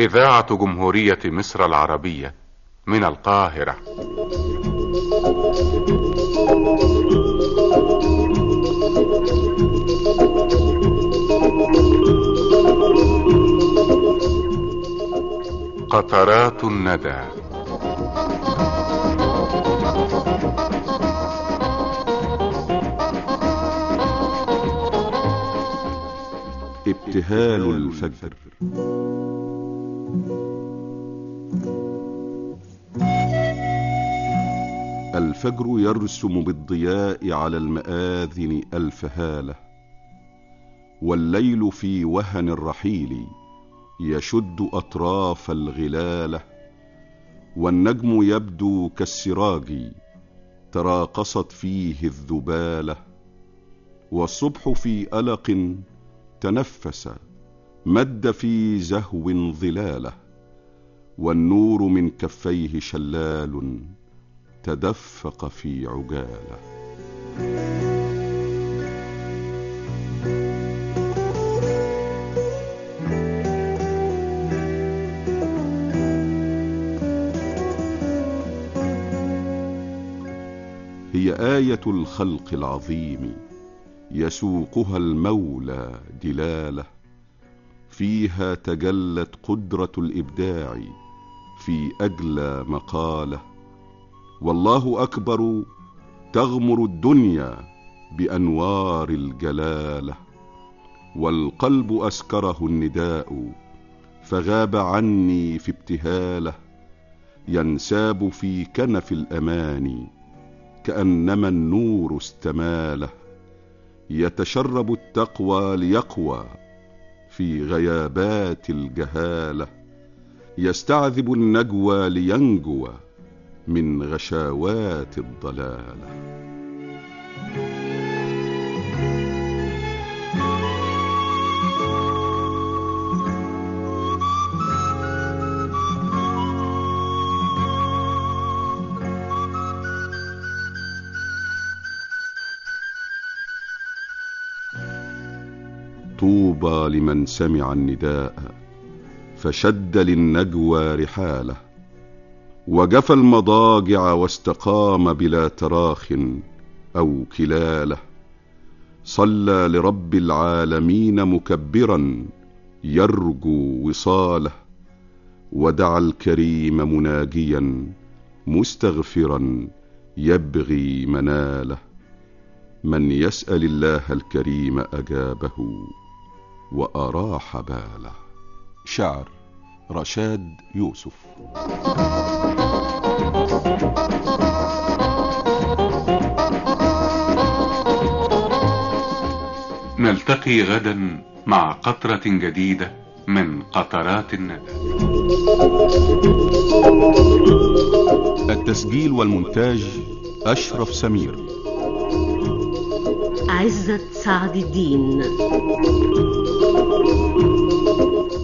إذاعة جمهورية مصر العربية من القاهرة. قطرات الندى. ابتهال الفجر. الفجر يرسم بالضياء على المآذن ألف هالة، والليل في وهن الرحيل يشد أطراف الغلالة، والنجم يبدو كالسراج تراقصت فيه الذبالة، والصبح في ألق تنفس مد في زهو ظلاله، والنور من كفيه شلال تدفق في عجاله. هي آية الخلق العظيم يسوقها المولى دلاله، فيها تجلت قدرة الإبداع في أجلى مقاله، والله أكبر تغمر الدنيا بأنوار الجلالة، والقلب أسكره النداء فغاب عني في ابتهاله، ينساب في كنف الأماني كأنما النور استماله، يتشرب التقوى ليقوى في غيابات الجهالة، يستعذب النجوى لينجو من غشاوات الضلالة. طوبى لمن سمع النداء فشد للنجوى رحاله، وجفى المضاجع واستقام بلا تراخ أو كلاله، صلى لرب العالمين مكبرا يرجو وصاله، ودعا الكريم مناجيا مستغفرا يبغي مناله، من يسأل الله الكريم أجابه وأراح باله. شعر رشاد يوسف. نلتقي غدا مع قطرة جديدة من قطرات الندى. التسجيل والمونتاج أشرف سمير. عزت سعد الدين.